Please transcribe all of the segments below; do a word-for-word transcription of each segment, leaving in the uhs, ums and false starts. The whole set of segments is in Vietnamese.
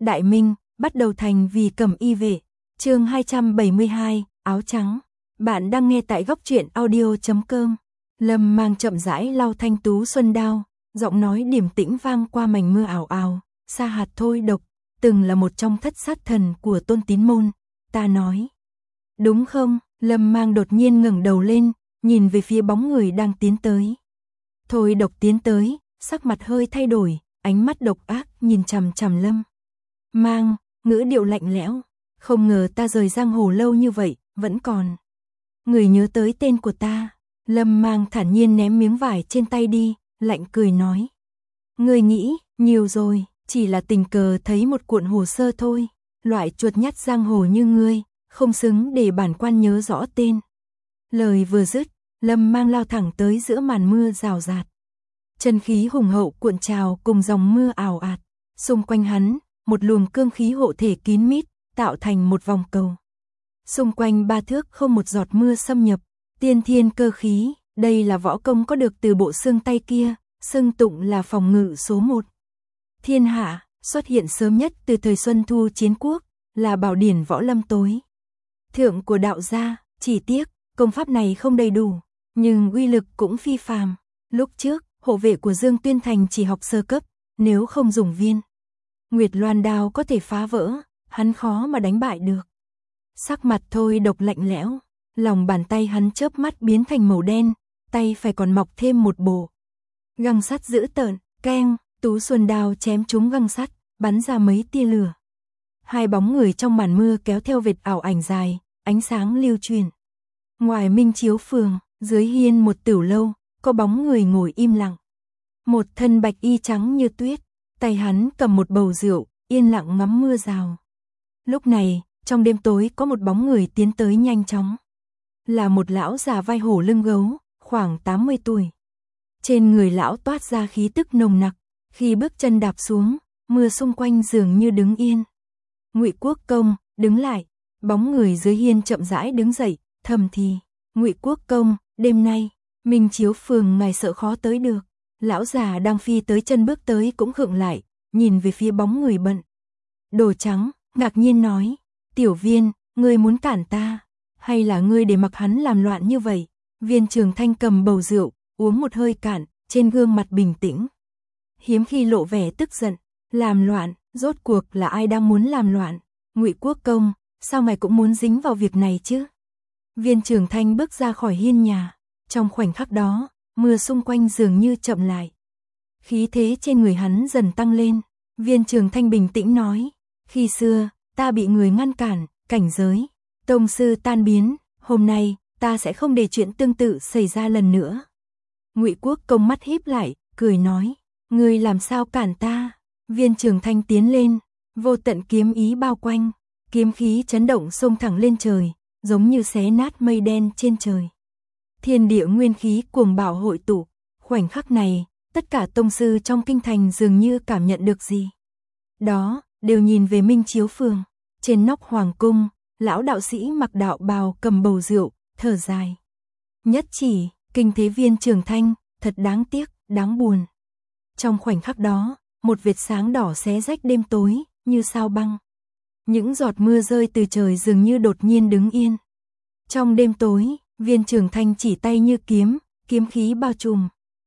Đại Minh, bắt đầu thành vì cẩm y vệ. Chương hai trăm bảy mươi hai, áo trắng. Bạn đang nghe tại góc truyện audio chấm com. Lâm Mang chậm rãi lau thanh tú xuân đao, giọng nói điềm tĩnh vang qua mảnh mưa ảo ảo. Sa hạt thôi độc, từng là một trong thất sát thần của Tôn Tín môn, ta nói. Đúng không? Lâm Mang đột nhiên ngẩng đầu lên, nhìn về phía bóng người đang tiến tới. Thôi độc tiến tới, sắc mặt hơi thay đổi, ánh mắt độc ác nhìn chằm chằm Lâm Mang, ngữ điệu lạnh lẽo. Không ngờ ta rời giang hồ lâu như vậy, vẫn còn người nhớ tới tên của ta. Lâm Mang thản nhiên ném miếng vải trên tay đi, lạnh cười nói. Ngươi nghĩ, nhiều rồi, chỉ là tình cờ thấy một cuộn hồ sơ thôi. Loại chuột nhắt giang hồ như ngươi, không xứng để bản quan nhớ rõ tên. Lời vừa dứt, Lâm Mang lao thẳng tới giữa màn mưa rào rạt. Chân khí hùng hậu cuộn trào cùng dòng mưa ảo ạt. Xung quanh hắn, một luồng cương khí hộ thể kín mít, tạo thành một vòng cầu. Xung quanh ba thước không một giọt mưa xâm nhập, tiên thiên cơ khí, đây là võ công có được từ bộ xương tay kia, xưng tụng là phòng ngự số một. Thiên hạ, xuất hiện sớm nhất từ thời Xuân Thu Chiến Quốc, là bảo điển võ lâm tối thượng của đạo gia, chỉ tiếc, công pháp này không đầy đủ, nhưng uy lực cũng phi phàm. Lúc trước, hộ vệ của Dương Tuyên Thành chỉ học sơ cấp, nếu không dùng viên Nguyệt Loan đao có thể phá vỡ, hắn khó mà đánh bại được. Sắc mặt thôi độc lạnh lẽo, lòng bàn tay hắn chớp mắt biến thành màu đen, tay phải còn mọc thêm một bộ găng sắt dữ tợn, keng, tú xuân đao chém trúng găng sắt, bắn ra mấy tia lửa. Hai bóng người trong màn mưa kéo theo vệt ảo ảnh dài, ánh sáng lưu truyền. Ngoài Minh Chiếu Phường, dưới hiên một tửu lâu, có bóng người ngồi im lặng. Một thân bạch y trắng như tuyết, tay hắn cầm một bầu rượu, yên lặng ngắm mưa rào. Lúc này, trong đêm tối có một bóng người tiến tới nhanh chóng. Là một lão già vai hổ lưng gấu, khoảng tám mươi tuổi. Trên người lão toát ra khí tức nồng nặc, khi bước chân đạp xuống, mưa xung quanh dường như đứng yên. Ngụy Quốc Công, đứng lại. Bóng người dưới hiên chậm rãi đứng dậy, thầm thì, Ngụy Quốc Công, đêm nay, Minh Chiếu Phường ngài sợ khó tới được. Lão già đang phi tới chân bước tới cũng khựng lại, nhìn về phía bóng người bận đồ trắng, ngạc nhiên nói, Tiểu Viên, ngươi muốn cản ta, hay là ngươi để mặc hắn làm loạn như vậy? Viên Trường Thanh cầm bầu rượu, uống một hơi cạn, trên gương mặt bình tĩnh. Hiếm khi lộ vẻ tức giận, làm loạn, rốt cuộc là ai đang muốn làm loạn? Ngụy Quốc Công, sao ngài cũng muốn dính vào việc này chứ? Viên Trường Thanh bước ra khỏi hiên nhà, trong khoảnh khắc đó, mưa xung quanh dường như chậm lại. Khí thế trên người hắn dần tăng lên, Viên Trường Thanh bình tĩnh nói, khi xưa, ta bị người ngăn cản, cảnh giới, tông sư tan biến, hôm nay, ta sẽ không để chuyện tương tự xảy ra lần nữa. Ngụy Quốc Công mắt híp lại, cười nói, ngươi làm sao cản ta? Viên Trường Thanh tiến lên, vô tận kiếm ý bao quanh, kiếm khí chấn động xông thẳng lên trời, giống như xé nát mây đen trên trời. Thiên địa nguyên khí cuồng bạo hội tụ, khoảnh khắc này, tất cả tông sư trong kinh thành dường như cảm nhận được gì đó, đều nhìn về Minh Chiếu Phường. Trên nóc hoàng cung, lão đạo sĩ mặc đạo bào cầm bầu rượu, thở dài. Nhất chỉ, kinh thế Viên Trường Thanh, thật đáng tiếc, đáng buồn. Trong khoảnh khắc đó, một vệt sáng đỏ xé rách đêm tối, như sao băng. Những giọt mưa rơi từ trời dường như đột nhiên đứng yên. Trong đêm tối, Viên Trường Thanh chỉ tay như kiếm, kiếm khí bao trùm.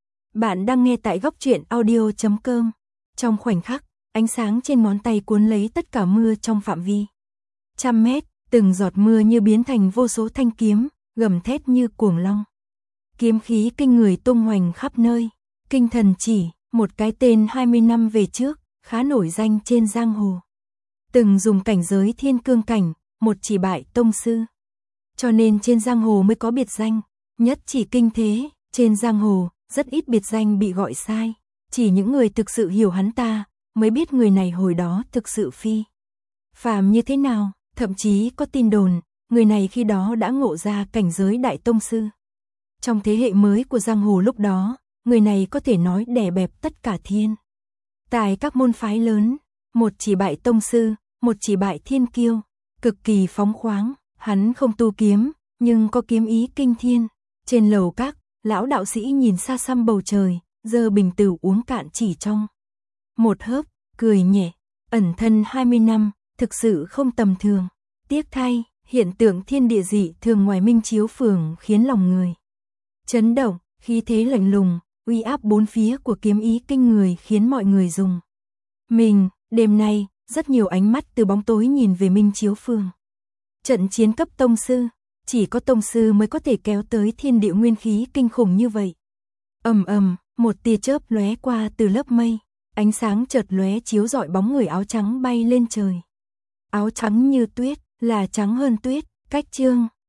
Bạn đang nghe tại góc truyện audio chấm com. Trong khoảnh khắc, ánh sáng trên ngón tay cuốn lấy tất cả mưa trong phạm vi trăm mét, từng giọt mưa như biến thành vô số thanh kiếm, gầm thét như cuồng long. Kiếm khí kinh người tung hoành khắp nơi. Kinh Thần Chỉ, một cái tên hai mươi năm về trước, khá nổi danh trên giang hồ. Từng dùng cảnh giới thiên cương cảnh, một chỉ bại tông sư. Cho nên trên giang hồ mới có biệt danh, nhất chỉ kinh thế. Trên giang hồ, rất ít biệt danh bị gọi sai. Chỉ những người thực sự hiểu hắn ta, mới biết người này hồi đó thực sự phi phàm như thế nào. Thậm chí có tin đồn, người này khi đó đã ngộ ra cảnh giới đại tông sư. Trong thế hệ mới của giang hồ lúc đó, người này có thể nói đè bẹp tất cả thiên tài các môn phái lớn. Một chỉ bại tông sư, một chỉ bại thiên kiêu, cực kỳ phóng khoáng. Hắn không tu kiếm, nhưng có kiếm ý kinh thiên. Trên lầu các, lão đạo sĩ nhìn xa xăm bầu trời, giơ bình tử uống cạn chỉ trong một hớp, cười nhẹ, ẩn thân hai mươi năm, thực sự không tầm thường. Tiếc thay, hiện tượng thiên địa dị thường ngoài Minh Chiếu Phường khiến lòng người chấn động, khí thế lạnh lùng, uy áp bốn phía của kiếm ý kinh người khiến mọi người dùng mình. Đêm nay, rất nhiều ánh mắt từ bóng tối nhìn về Minh Chiếu Phường. Trận chiến cấp tông sư, chỉ có tông sư mới có thể kéo tới thiên địa nguyên khí kinh khủng như vậy. Ầm ầm, một tia chớp lóe qua từ lớp mây, ánh sáng chợt lóe chiếu rọi bóng người áo trắng bay lên trời. Áo trắng như tuyết, là trắng hơn tuyết, cách chương